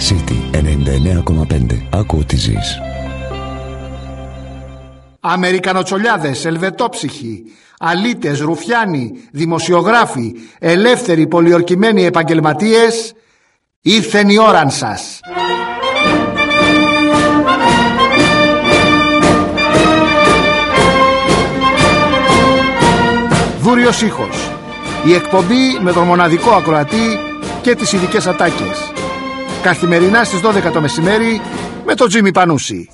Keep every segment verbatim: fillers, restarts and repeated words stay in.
City ενενήντα εννέα κόμμα πέντε. Άκου ό,τι ζεις. Αμερικανοτσολιάδες, ελβετόψυχοι, αλήτες, ρουφιάνοι, δημοσιογράφοι, ελεύθεροι, πολιορκημένοι επαγγελματίες, ήρθεν η ώραν σας. Δούριος ήχος. Η εκπομπή με τον μοναδικό ακροατή και τις ειδικές ατάκες. Καθημερινά στις δώδεκα το μεσημέρι με τον Τζίμι Πανούση.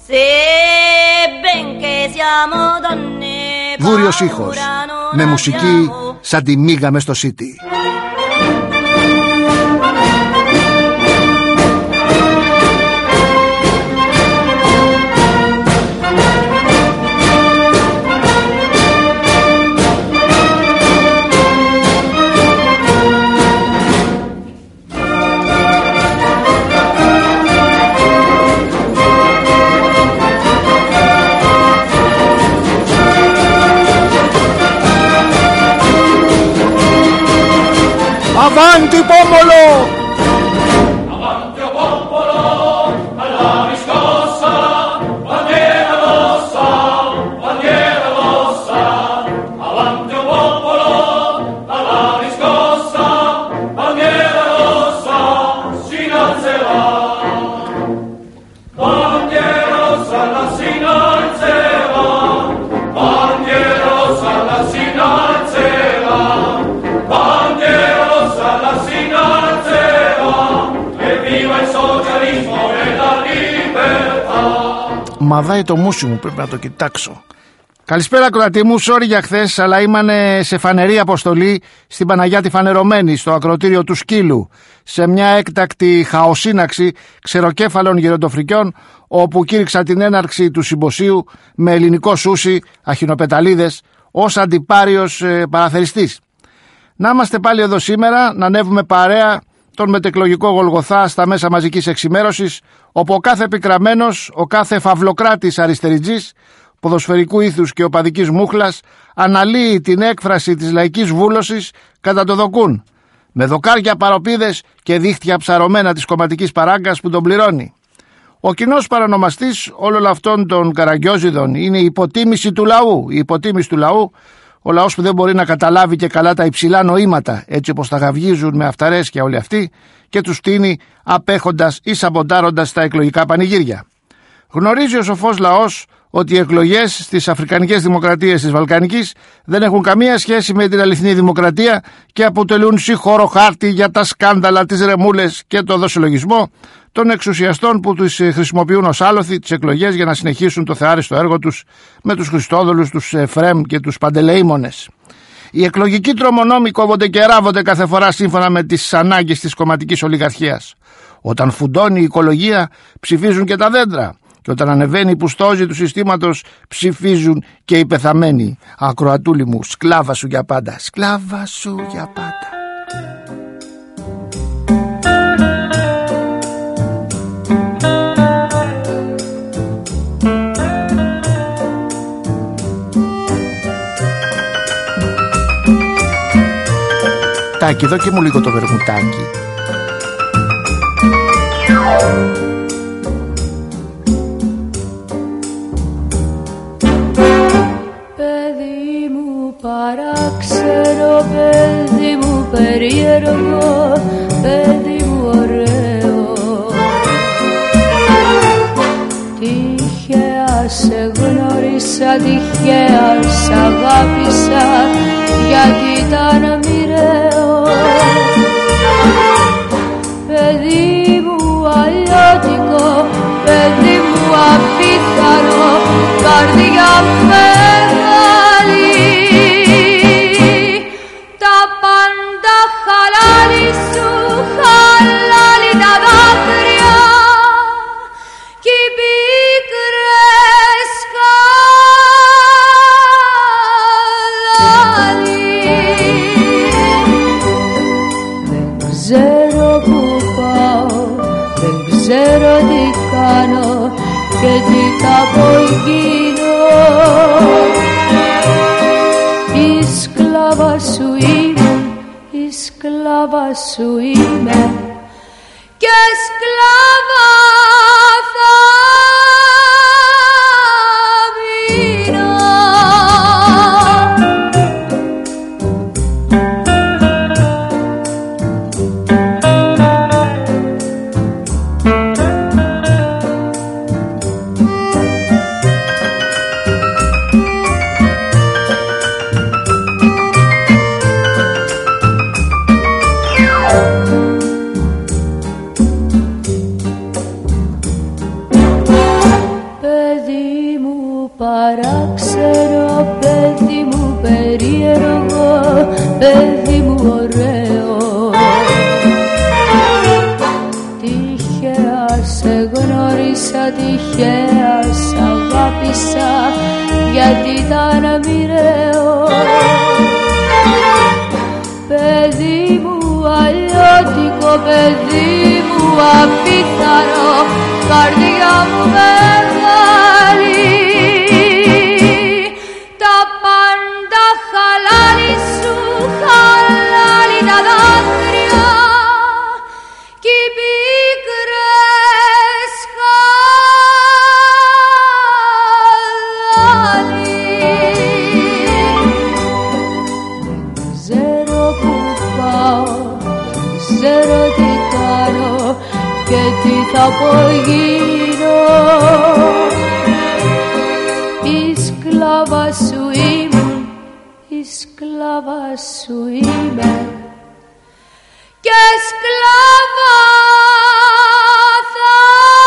Δούριος ήχος. Με μουσική σαν τη μίγα μες στο Σίτι. Avanti Pomolo! Avanti o Pomolo, alla riscossa, bandiera rossa, bandiera rossa. Avanti o Pomolo, alla riscossa, bandiera rossa, si innalzerà. Bandiera rossa, la si innalzerà, bandiera rossa, la si innalzerà, bandiera Μαδάει το μουσι μου, πρέπει να το κοιτάξω. Καλησπέρα ακροατή μου, sorry για χθες, αλλά ήμανε σε φανερή αποστολή στην Παναγιά τη Φανερωμένη, στο ακροτήριο του Σκύλου, σε μια έκτακτη χαοσύναξη ξεροκέφαλων γεροντοφρικιών, όπου κήρυξα την έναρξη του συμποσίου με ελληνικό σούσι, αχινοπεταλίδες, ως αντιπάριος ε, παραθεριστής. Να είμαστε πάλι εδώ σήμερα, να ανέβουμε παρέα τον μετεκλογικό Γολγοθά στα μέσα μαζικής εξημέρωσης, όπου ο κάθε επικραμμένος, ο κάθε φαυλοκράτης αριστεριτζής, ποδοσφαιρικού ήθους και οπαδικής μούχλας αναλύει την έκφραση της λαϊκής βούλωσης κατά το δοκούν, με δοκάρια παροπίδες και δίχτυα ψαρωμένα της κομματικής παράγκας που τον πληρώνει. Ο κοινός παρανομαστής όλων αυτών των καραγκιόζιδων είναι η υποτίμηση του λαού, η υποτίμηση του λαού, ο λαός που δεν μπορεί να καταλάβει και καλά τα υψηλά νοήματα, έτσι όπως τα γαυγίζουν με αυταρέσκεια όλοι αυτοί, και τους τίνει απέχοντας ή σαμποτάροντας τα εκλογικά πανηγύρια. Γνωρίζει ο σοφός λαός ότι οι εκλογές στις αφρικανικές δημοκρατίες της Βαλκανικής δεν έχουν καμία σχέση με την αληθινή δημοκρατία και αποτελούν σύγχωρο χάρτη για τα σκάνδαλα, τις ρεμούλες και το δοσολογισμό των εξουσιαστών που τους χρησιμοποιούν ως άλοθη τις εκλογές για να συνεχίσουν το θεάριστο έργο τους με τους Χριστόδουλους, τους Εφρέμ και τους Παντελεήμονες. Οι εκλογικοί τρομονόμοι κόβονται και ράβονται κάθε φορά σύμφωνα με τις ανάγκες της κομματικής ολιγαρχίας. Όταν φουντώνει η οικολογία ψηφίζουν και τα δέντρα. Και όταν ανεβαίνει η πουστόζη του συστήματος ψηφίζουν και οι πεθαμένοι. Ακροατούλη μου, σκλάβα σου για πάντα. Σκλάβα σου για πάντα. Τάκι, δώκε μου λίγο το βερμουτάκι. Παιδί μου παράξενο, παιδί μου περίεργο, παιδί μου ωραίο, τυχαία σε γνώρισα, τυχαία σ' αγάπησα, γιατί ήταν μοιραίο. Παιδί μου αλλιώτικο, παιδί μου απίθανο, καρδιά μεγάλη, τα πάντα χαλάλι σου, χαλάλι τα δάκρυα κι οι πίκρες χαλάλι. Δεν ξέρω που πάω, δεν ξέρω τι κάνω και τι θα πω γίνω. Η σκλάβα σου είμαι, η σκλάβα σου είμαι και σκλάβα τυχαία σε γνώρισα, τυχαία σ' αγάπησα, γιατί ήταν μοιραίο. Παιδί μου αλλιώτικο, παιδί μου απίθανο, καρδιά μου μεγάλη, τα πάντα χαλάλι σου, χαλάλι τα δάκρυα κι οι πίκρες χαλάλι. Δεν ξέρω που πάω, δεν ξέρω τι κάνω και τι θα απογίνω. Η σκλάβα σου ήμουν, η σκλάβα σου είμαι και σκλάβα θα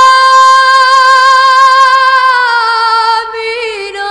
μείνω.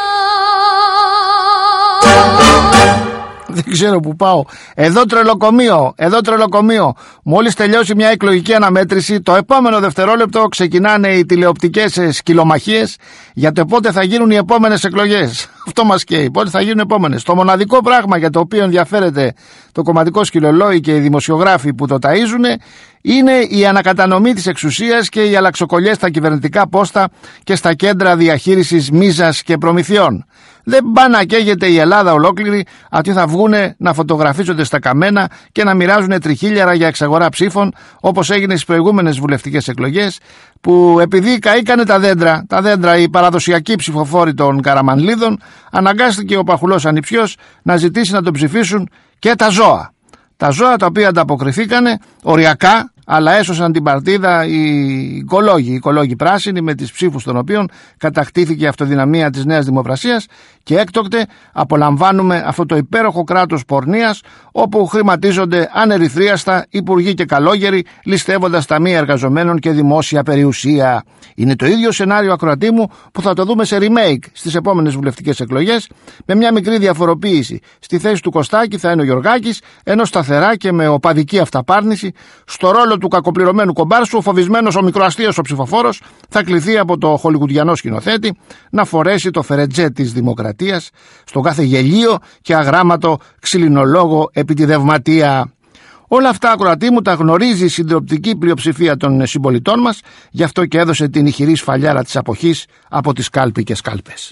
Δεν ξέρω που πάω. Εδώ τρελοκομείο, εδώ τρελοκομείο. Μόλις τελειώσει μια εκλογική αναμέτρηση, το επόμενο δευτερόλεπτο ξεκινάνε οι τηλεοπτικές σκυλομαχίες για το πότε θα γίνουν οι επόμενες εκλογές. Αυτό μας καίει. Πότε θα γίνουν οι επόμενες. Το μοναδικό πράγμα για το οποίο ενδιαφέρεται το κομματικό σκυλολόι και οι δημοσιογράφοι που το ταΐζουν είναι η ανακατανομή της εξουσίας και οι αλλαξοκολλιές στα κυβερνητικά πόστα και στα κέντρα διαχείρισης μίζας και προμηθειών. Δεν πάνε να καίγεται η Ελλάδα ολόκληρη, αυτοί θα βγούνε να φωτογραφίζονται στα καμένα και να μοιράζουν τριχίλιαρα για εξαγορά ψήφων, όπως έγινε στις προηγούμενες βουλευτικές εκλογές, που επειδή καήκανε τα δέντρα, τα δέντρα οι παραδοσιακοί ψηφοφόροι των Καραμανλίδων, αναγκάστηκε ο Παχουλός Ανιψιός να ζητήσει να τον ψηφίσουν και τα ζώα. Τα ζώα τα οποία ανταποκριθήκανε οριακά, αλλά έσωσαν την παρτίδα οι οικολόγοι, οι οικολόγοι πράσινοι, με τις ψήφους των οποίων κατακτήθηκε η αυτοδυναμία της Νέας Δημοκρασίας και έκτοτε απολαμβάνουμε αυτό το υπέροχο κράτος πορνείας, όπου χρηματίζονται ανερυθρίαστα υπουργοί και καλόγεροι, ληστεύοντας ταμεία εργαζομένων και δημόσια περιουσία. Είναι το ίδιο σενάριο, ακροατή μου, που θα το δούμε σε remake στις επόμενες βουλευτικές εκλογές, με μια μικρή διαφοροποίηση. Στη θέση του Κωστάκη θα είναι ο Γιωργάκης, ενώ σταθερά και με οπαδική αυταπάρνηση, στο ρόλο του κακοπληρωμένου κομπάρσου, ο φοβισμένος ο μικροαστίος ο ψηφοφόρος θα κληθεί από το χολιγουντιανό σκηνοθέτη να φορέσει το φερετζέ της δημοκρατίας στον κάθε γελίο και αγράμματο ξυλινολόγο επιτιδευματία. Όλα αυτά, ακροατή μου, τα γνωρίζει η συντριπτική πλειοψηφία των συμπολιτών μας, γι' αυτό και έδωσε την ηχηρή σφαλιάρα της αποχής από τις κάλπη και σκάλπες.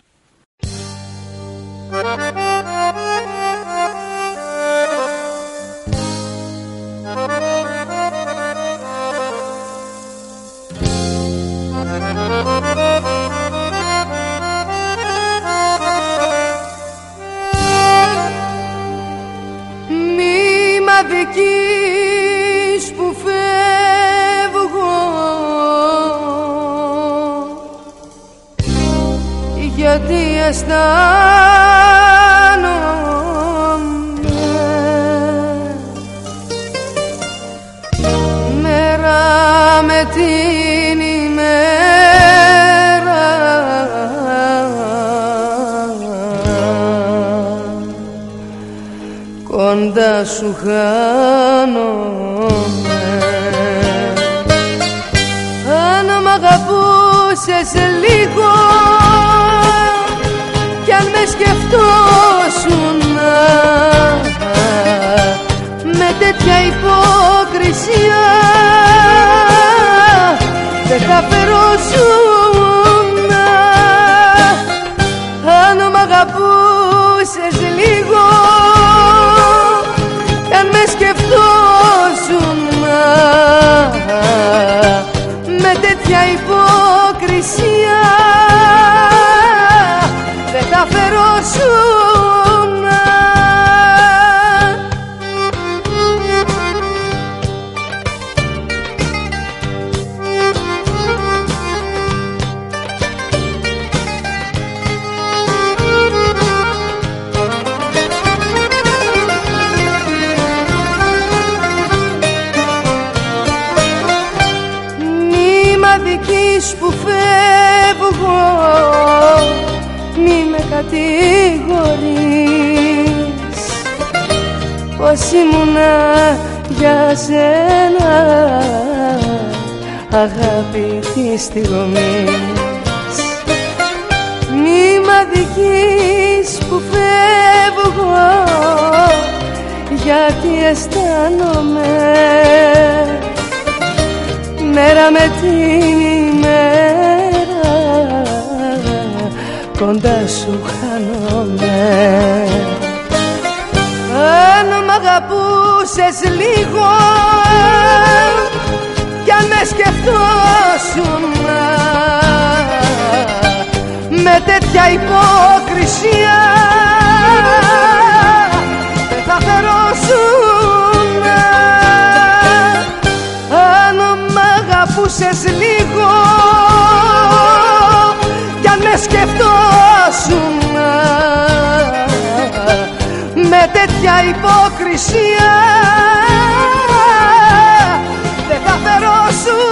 Μη μ' αδικείς που φεύγω, γιατί αισθάνομαι μέρα με την ημέρα, κοντά σου χάνομαι. Αν μ' αγαπούσες λίγο κι αν με σκεφτόσουν με τέτοια υποκρισία, δεν θα φερόσουν. Αν μ' αγαπούσες λίγο κι αν με σκεφτόσουν με τέτοια υποκρισία, δεν θα φερόσουν. Που φεύγω, μη με κατηγορείς, πως ήμουνα για σένα αγάπη της στιγμής. Μη μ' αδικείς που φεύγω, γιατί αισθάνομαι μέρα με την ημέρα κοντά σου χάνομαι. Αν μ' αγαπούσες λίγο κι αν με σκεφτόσουν με τέτοια υποκρισία δεν θα φερόσουν. Αν μ' αγαπούσες λίγο κι αν με σκεφτόσουν με τέτοια υποκρισία δεν θα φερόσουν.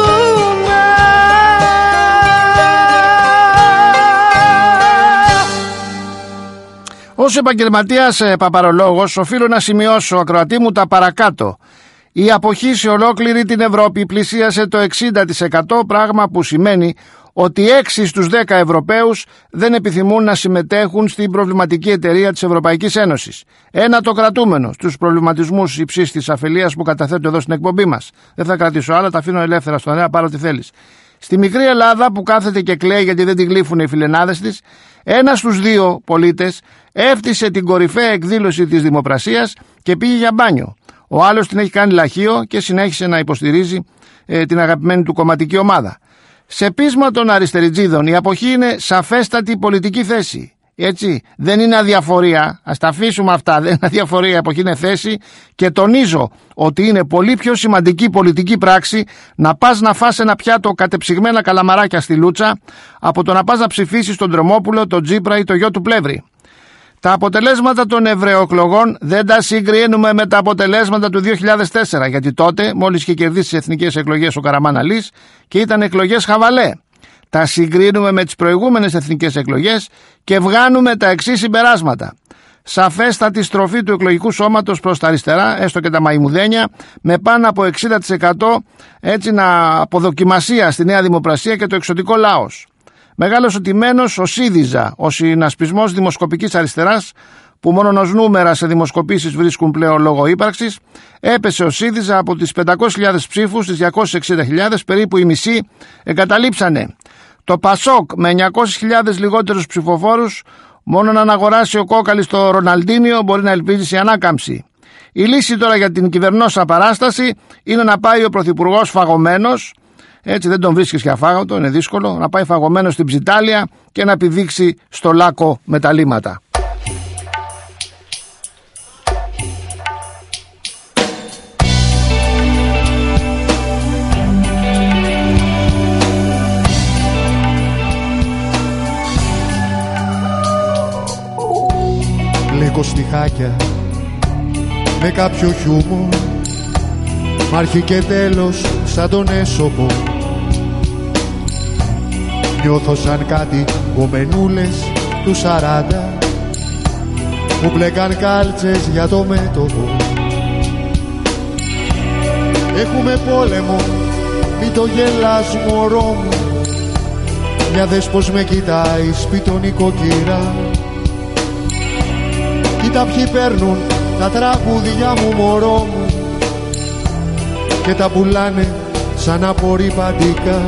Ως επαγγελματίας ε, παπαρολόγος οφείλω να σημειώσω, ακροατή μου, τα παρακάτω. Η αποχή σε ολόκληρη την Ευρώπη πλησίασε το εξήντα τοις εκατό, πράγμα που σημαίνει ότι έξι στους δέκα Ευρωπαίους δεν επιθυμούν να συμμετέχουν στην προβληματική εταιρεία της Ευρωπαϊκής Ένωσης. Ένα το κρατούμενο στους προβληματισμούς υψής της αφελίας που καταθέτω εδώ στην εκπομπή μας. Δεν θα κρατήσω άλλα, τα αφήνω ελεύθερα στον αέρα, πάρω ό,τι θέλεις. Στη μικρή Ελλάδα που κάθεται και κλαίει γιατί δεν την γλύφουν οι φιλενάδες της, ένας στους δύο πολίτες έφτιασε την κορυφαία εκδήλωση της δημοπρασίας και πήγε για μπάνιο. Ο άλλος την έχει κάνει λαχείο και συνέχισε να υποστηρίζει ε, την αγαπημένη του κομματική ομάδα. Σε πείσμα των αριστεριτζίδων η αποχή είναι σαφέστατη πολιτική θέση. Έτσι, δεν είναι αδιαφορία, ας τα αφήσουμε αυτά, δεν είναι αδιαφορία, η αποχή είναι θέση και τονίζω ότι είναι πολύ πιο σημαντική πολιτική πράξη να πας να φας ένα πιάτο κατεψυγμένα καλαμαράκια στη Λούτσα από το να πας να ψηφίσεις τον Τρομόπουλο, τον Τζίπρα ή το γιο του Πλεύρη. Τα αποτελέσματα των ευρωεκλογών δεν τα συγκρίνουμε με τα αποτελέσματα του δύο χιλιάδες τέσσερα, γιατί τότε μόλις είχε κερδίσει τις εθνικές εκλογές ο Καραμάν Αλής και ήταν εκλογές χαβαλέ. Τα συγκρίνουμε με τις προηγούμενες εθνικές εκλογές και βγάνουμε τα εξής συμπεράσματα. Σαφέστατη στροφή του εκλογικού σώματος προς τα αριστερά, έστω και τα μαϊμουδένια, με πάνω από εξήντα τοις εκατό έτσι να αποδοκιμασία στη Νέα Δημοκρασία και το εξωτικό λαός. Μεγάλος οτιμένος ο ΣΥΡΙΖΑ, ο συνασπισμός δημοσκοπικής αριστεράς, που μόνο ως νούμερα σε δημοσκοπήσεις βρίσκουν πλέον λόγο ύπαρξης, έπεσε ο ΣΥΡΙΖΑ από τις πεντακόσιες χιλιάδες ψήφους στις διακόσιες εξήντα χιλιάδες, περίπου οι μισοί εγκαταλείψανε. Το ΠΑΣΟΚ με εννιακόσιες χιλιάδες λιγότερους ψηφοφόρους, μόνο να αγοράσει ο κόκαλης το Ροναλντίνιο μπορεί να ελπίζει σε ανάκαμψη. Η λύση τώρα για την κυβερνόσα παράσταση είναι να πάει ο Πρωθυπουργός φαγωμένος, έτσι δεν τον βρίσκεις και αφάγωτο, είναι δύσκολο, να πάει φαγωμένος στην Ψιτάλια και να πηδήξει στο Λάκκο με τα λίματα. Λέγω στιχάκια με κάποιο χιούμορ, μ' αρχή και τέλος σαν τον Έσωπο. Νιώθω σαν κάτι κομμενούλες του σαράντα που μπλέκαν κάλτσες για το μέτωπο. Έχουμε πόλεμο, μη το γελάς μωρό μου, μια δες πως με κοιτάει σπίτον η κοκκύρα. Κοίτα ποιοι παίρνουν τα τραγούδια μου μωρό μου και τα πουλάνε σαν απορριπαντικά.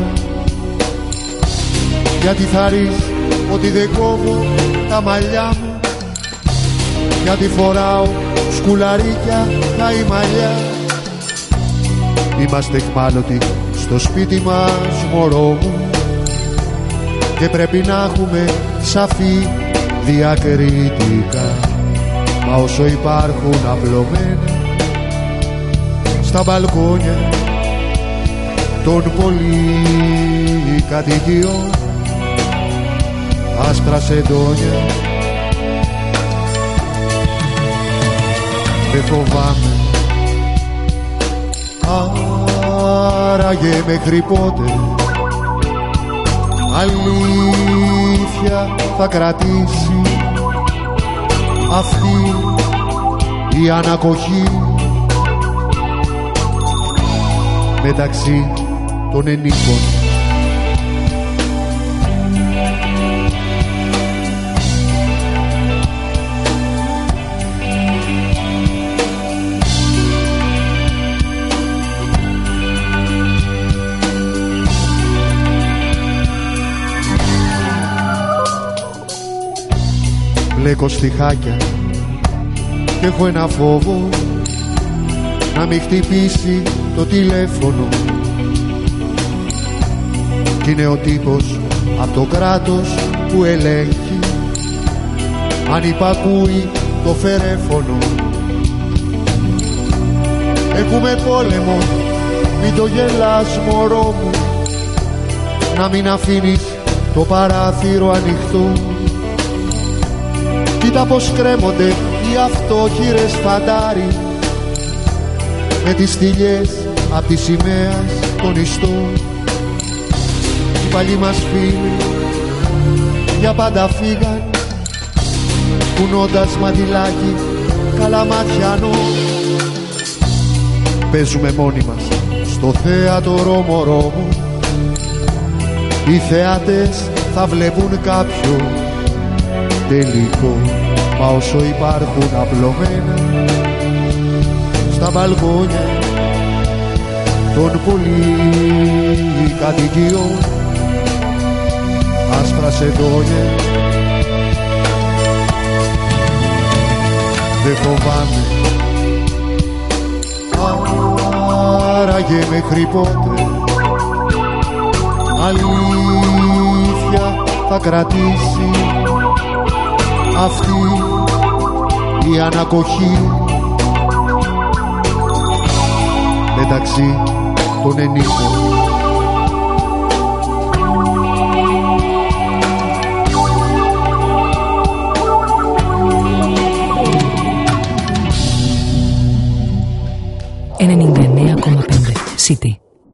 Γιατί θα ρεις ότι δεν κόβω τα μαλλιά μου, γιατί φοράω σκουλαρίκια καημαλιά. Είμαστε εχμάλωτοι στο σπίτι μας μωρό μου και πρέπει να έχουμε σαφή διακριτικά. Μα όσο υπάρχουν απλωμένα στα μπαλκόνια των πολυκατοικιών άσπρα σεντόνια, δεν φοβάμαι. Άραγε μέχρι πότε αλήθεια θα κρατήσει αυτή η ανακοχή μεταξύ των ενίκων. Μπλέκω στιχάκια και έχω ένα φόβο να μην χτυπήσει το τηλέφωνο. Κι είναι ο τύπος απ' το κράτος που ελέγχει αν υπακούει το φερέφωνο. Έχουμε πόλεμο, μην το γελάς μωρό μου, να μην αφήνεις το παράθυρο ανοιχτό. Κοίτα πως κρέμονται οι αυτόχειρες φαντάροι με τις στυλιές απ' τη σημαία των ιστών. Οι παλιοί μας φίλοι για πάντα φύγαν κουνώντας μαντιλάκι καλαματιανό. Παίζουμε μόνοι μας στο θέατρο μωρό μου, οι θεάτες θα βλέπουν κάποιο τελικό. Μα όσο υπάρχουν απλωμένα στα μπαλκόνια των πολυκατοικιών άσπρα σεντόνια, δεν φοβάμαι. Άραγε μέχρι πότε αλήθεια θα κρατήσει αυτή η ανακοχή μεταξύ των ενίκων. ενενήντα εννέα κόμμα πέντε City.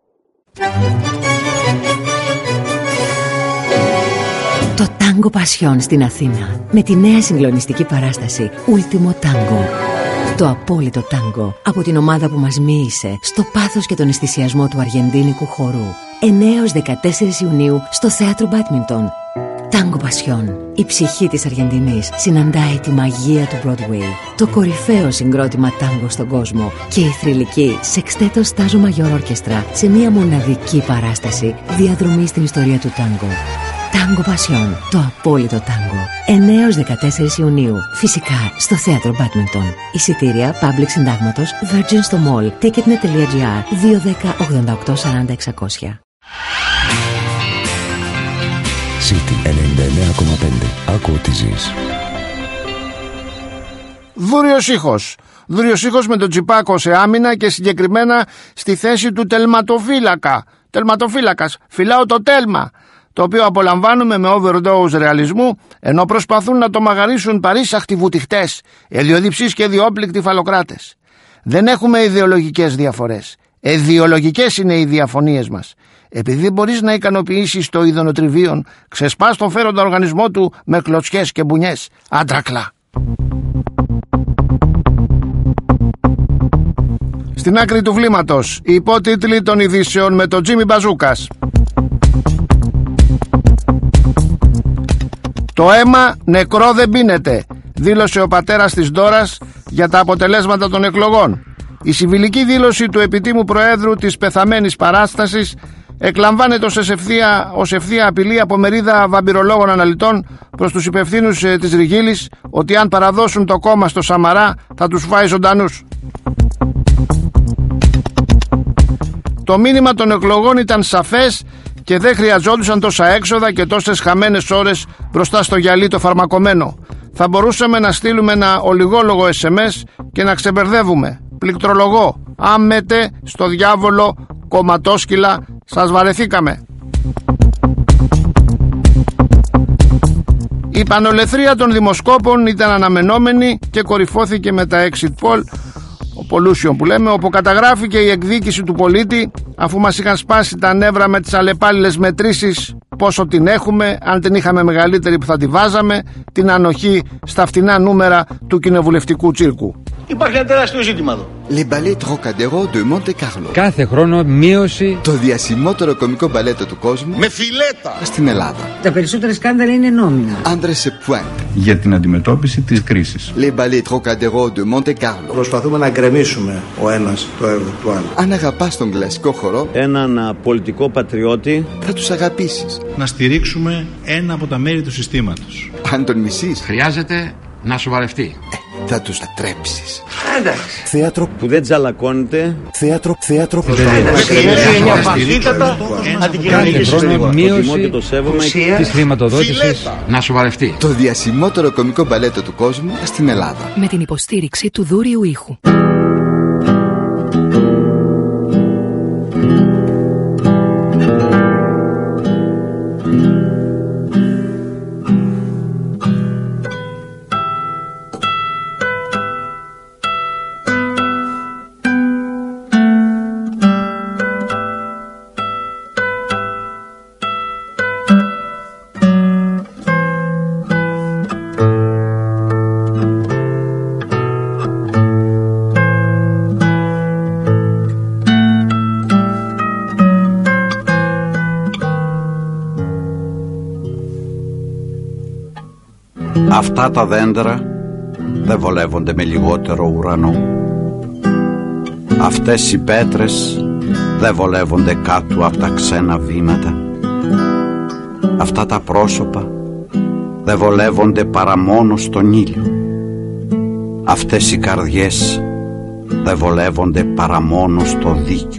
Το Τάγκο Πασιόν στην Αθήνα με τη νέα συγκλονιστική παράσταση Ultimo Tango. Το απόλυτο τάγκο από την ομάδα που μας μοίησε στο πάθος και τον αισθησιασμό του αργεντίνικου χορού. εννέα έως δεκατέσσερις Ιουνίου στο θέατρο Μπάντμιντον. Τάγκο Πασιόν. Η ψυχή της Αργεντινής συναντάει τη μαγεία του Broadway. Το κορυφαίο συγκρότημα τάγκο στον κόσμο και η θρυλική Sexteto Stazo Mayor Orchestra σε μια μοναδική παράσταση διαδρομή στην ιστορία του τάγκο. Τάγκο Πασιόν, το απόλυτο τάγκο. εννέα έως δεκατέσσερις Ιουνίου. Φυσικά στο θέατρο Μπάντμιντον. Εισιτήρια Public Συντάγματος, Virgin στο Mall, ticketnet τελεία gr, δύο ένα μηδέν ογδόντα οκτώ σαράντα εξακόσια. City ενενήντα εννέα κόμμα πέντε. Άκου ότι ζεις. Δούριος ήχος. Δούριος ήχος με τον Τσιπάκο σε άμυνα και συγκεκριμένα στη θέση του τελματοφύλακα. Τελματοφύλακας. Φυλάω το τέλμα. Το οποίο απολαμβάνουμε με overdose ρεαλισμού, ενώ προσπαθούν να το μαγαρίσουν παρήσαχτοι βουτυχτές, ελιοδιψείς και διόπληκτοι φαλοκράτες. Δεν έχουμε ιδεολογικές διαφορές. Ιδεολογικές είναι οι διαφωνίες μας. Επειδή μπορείς να ικανοποιήσεις το ειδονοτριβίον, ξεσπάς τον φέροντα οργανισμό του με κλωτσιές και μπουνιές. Άντρακλα. Στην άκρη του βλήματος, οι υπότιτλοι των ειδήσεων με τον Τζίμι Μπαζούκας. Το αίμα νεκρό δεν πίνεται, δήλωσε ο πατέρας της Ντόρας για τα αποτελέσματα των εκλογών. Η συμβιλική δήλωση του επιτήμου Προέδρου της πεθαμένης παράστασης εκλαμβάνεται ως ευθεία, ως ευθεία απειλή από μερίδα βαμπυρολόγων αναλυτών προς τους υπευθύνους ε, της Ριγίλης ότι αν παραδώσουν το κόμμα στο Σαμαρά θα τους φάει ζωντανούς. Το μήνυμα των εκλογών ήταν σαφές και δεν χρειαζόντουσαν τόσα έξοδα και τόσες χαμένες ώρες μπροστά στο γυαλί το φαρμακομένο. Θα μπορούσαμε να στείλουμε ένα ολιγόλογο ες εμ ες και να ξεμπερδεύουμε. Πληκτρολογώ. Άμετε στο διάβολο κομματόσκυλα, σας βαρεθήκαμε. Η πανολεθρία των δημοσκόπων ήταν αναμενόμενη και κορυφώθηκε με τα exit poll, ο pollution που λέμε, όπου καταγράφηκε η εκδίκηση του πολίτη αφού μας είχαν σπάσει τα νεύρα με τις αλλεπάλληλες μετρήσεις, πόσο την έχουμε, αν την είχαμε μεγαλύτερη που θα τη βάζαμε, την ανοχή στα φτηνά νούμερα του κοινοβουλευτικού τσίρκου. Υπάρχει ένα τεράστιο ζήτημα εδώ. Les ballets Trocadéro de Monte Carlo. Κάθε χρόνο μείωση. Το διασημότερο κωμικό μπαλέτο του κόσμου. Με φιλέτα. Στην Ελλάδα. Τα περισσότερα σκάνδαλα είναι νόμιμα. André σε pointe. Για την αντιμετώπιση της κρίσης. Les ballets Trocadéro de Monte Carlo. Προσπαθούμε να γκρεμίσουμε ο ένας το έργο του άλλου. Αν αγαπάς τον κλασικό χορό, έναν πολιτικό πατριώτη, θα τους αγαπήσεις. Να στηρίξουμε ένα από τα μέρη του συστήματος. Αν τον μισείς, χρειάζεται να σοβαρευτεί. Ε, θα τους ατρέψεις. Εντάξει. Θέατρο που δεν τζαλακώνεται. Θέατρο, θέατρο που δεν είναι μια παθήτατα αντικοινωνική χρόνο μείωση της χρηματοδότησης. Να σοβαρευτεί. Το διασημότερο κωμικό μπαλέτο του κόσμου στην Ελλάδα. Με την υποστήριξη του Δούριου Ήχου. Αυτά τα δέντρα δεν βολεύονται με λιγότερο ουρανό. Αυτές οι πέτρες δεν βολεύονται κάτω από τα ξένα βήματα. Αυτά τα πρόσωπα δεν βολεύονται παρά μόνο στον ήλιο. Αυτές οι καρδιές δεν βολεύονται παρά μόνο στο δίκιο.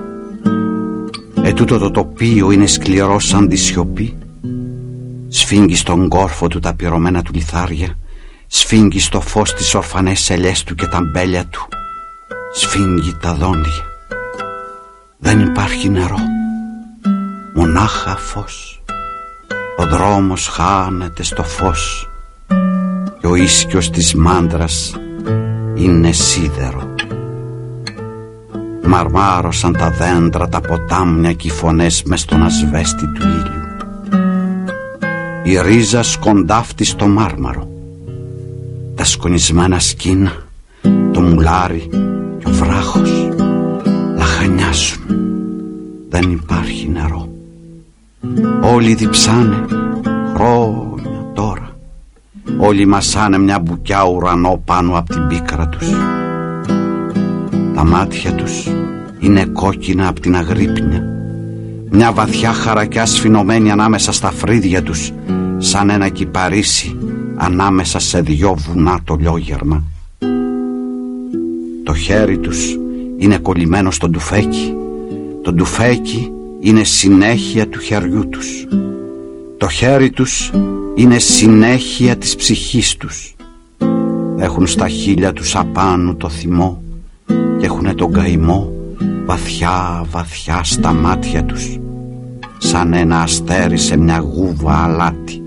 Ετούτο το τοπίο είναι σκληρό σαν τη σιωπή. Σφίγγει στον κόρφο του τα πυρωμένα του λιθάρια, σφίγγει στο φως τις ορφανές ελιές του και τα μπέλια του, σφίγγει τα δόντια. Δεν υπάρχει νερό, μονάχα φως. Ο δρόμος χάνεται στο φως και ο ίσκιος της μάντρας είναι σίδερο. Μαρμάρωσαν τα δέντρα, τα ποτάμια και οι φωνές μες στον ασβέστη του ήλιου. Η ρίζα σκοντάφτει στο μάρμαρο. Τα σκονισμένα σκίνα, το μουλάρι και ο βράχος λαχανιάσουν. Δεν υπάρχει νερό. Όλοι διψάνε χρόνια τώρα. Όλοι μασάνε μια μπουκιά ουρανό πάνω από την πίκρα τους. Τα μάτια τους είναι κόκκινα από την αγρύπνια. Μια βαθιά χαρακιά σφινωμένη ανάμεσα στα φρύδια τους, σαν ένα κυπαρίσι ανάμεσα σε δυο βουνά το λιόγερμα. Το χέρι τους είναι κολλημένο στο ντουφέκι. Το ντουφέκι είναι συνέχεια του χεριού τους. Το χέρι τους είναι συνέχεια της ψυχής τους. Έχουν στα χείλια τους απάνω το θυμό και έχουνε τον καημό βαθιά βαθιά στα μάτια τους, σαν ένα αστέρι σε μια γούβα αλάτι.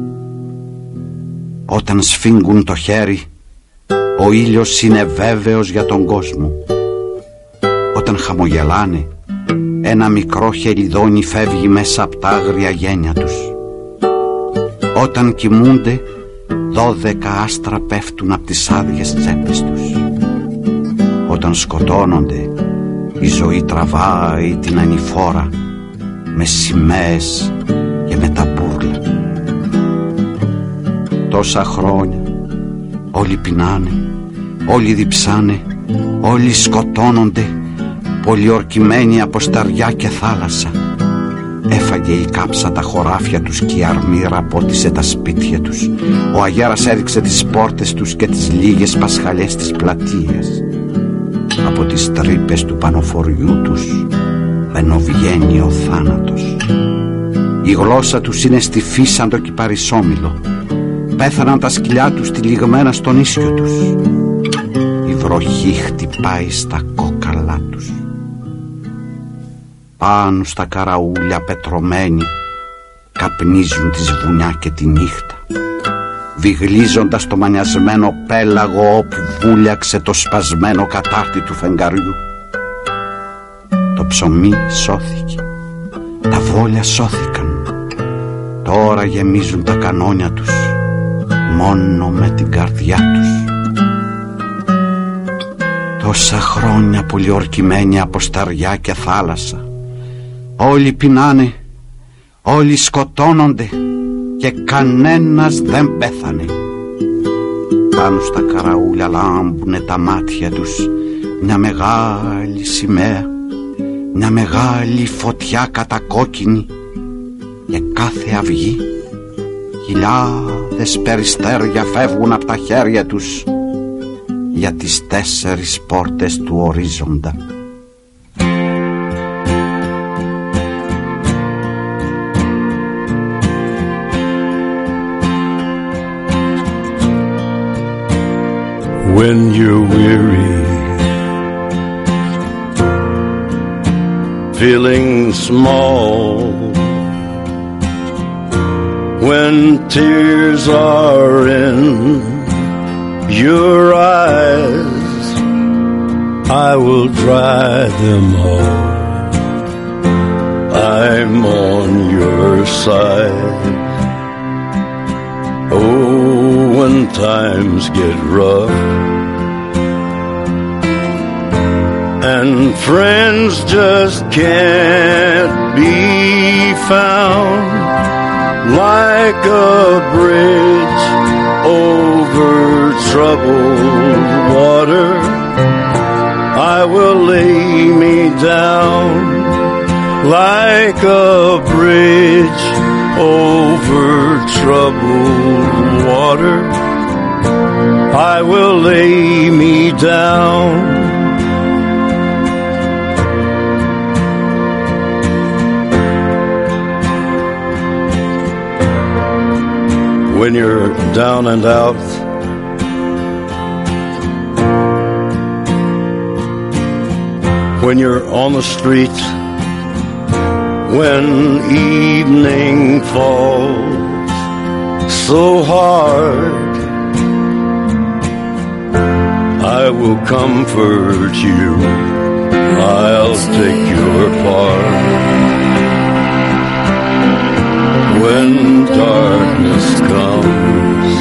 Όταν σφίγγουν το χέρι, ο ήλιος είναι βέβαιος για τον κόσμο. Όταν χαμογελάνε, ένα μικρό χελιδόνι φεύγει μέσα από τα άγρια γένια τους. Όταν κοιμούνται, δώδεκα άστρα πέφτουν από τις άδειες τσέπες τους. Όταν σκοτώνονται, η ζωή τραβάει την ανηφόρα με σημαίες και με τα μπούρλα. Τόσα χρόνια όλοι πεινάνε, όλοι διψάνε, όλοι σκοτώνονται, πολιορκημένοι από στεριά και θάλασσα. Έφαγε η κάψα τα χωράφια τους και η αρμύρα πότισε τα σπίτια τους. Ο αγέρας έριξε τις πόρτες τους και τις λίγες πασχαλιές της πλατείας. Από τις τρύπες του πανοφοριού τους μπαινοβγαίνει ο θάνατος. Η γλώσσα τους είναι στιφή σαν το κυπαρισόμυλο. Πέθαναν τα σκυλιά τους τυλιγμένα στον ίσιο τους. Η βροχή χτυπάει στα κόκαλά τους. Πάνω στα καραούλια πετρωμένοι καπνίζουν τη βουνιά και τη νύχτα, βιγλίζοντας το μανιασμένο πέλαγο όπου βούλιαξε το σπασμένο κατάρτι του φεγγαριού. Το ψωμί σώθηκε, τα βόλια σώθηκαν. Τώρα γεμίζουν τα κανόνια τους μόνο με την καρδιά τους. Τόσα χρόνια πολιορκημένοι από σταριά και θάλασσα. Όλοι πεινάνε, όλοι σκοτώνονται και κανένας δεν πέθανε. Πάνω στα καραούλια λάμπουνε τα μάτια τους μια μεγάλη σημαία, μια μεγάλη φωτιά κατακόκκινη, και κάθε αυγή χιλιάδες περιστέρια φεύγουν από τα χέρια τους για τις τέσσερις πόρτες του ορίζοντα. When you're weary, feeling small, when tears are in your eyes, I will dry them all. I'm on your side. Oh, when times get rough and friends just can't be found, like a bridge over troubled water, I will lay me down. Like a bridge over troubled water, I will lay me down. When you're down and out, when you're on the street, when evening falls so hard, I will comfort you, I'll take your part. When darkness comes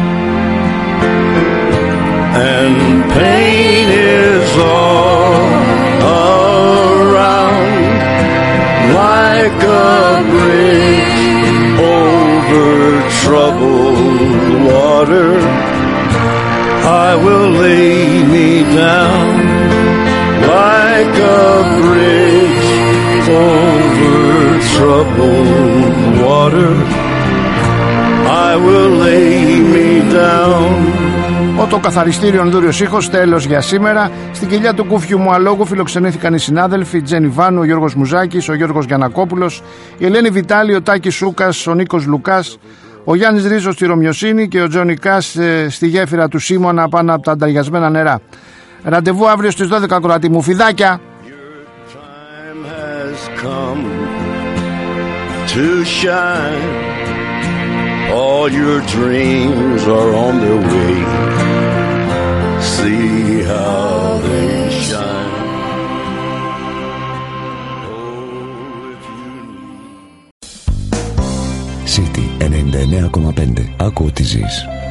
and pain is all around, like a bridge over troubled water, I will lay me down. Like a bridge over troubled water, I will lay me down. Ο το καθαριστήριο Ανδούριος ήχος, τέλος για σήμερα. Στην κοιλιά του Κούφιου μου αλόγου φιλοξενήθηκαν οι συνάδελφοι Τζένι Βάνου, ο Γιώργος Μουζάκης, ο Γιώργος Γιαννακόπουλος, η Ελένη Βιτάλη, ο Τάκης Σούκας, ο Νίκος Λουκάς, ο Γιάννης Ρίζος στη Ρωμιοσύνη και ο Τζόνι Κάς ε, στη γέφυρα του Σίμωνα πάνω από τα ανταριασμένα νερά. Ραντεβού αύριο στις δώδεκα, κορατή μου. Φιδάκια! All your dreams are on their way. See how they shine. City ενενήντα εννέα κόμμα πέντε. Άκου ότι ζεις.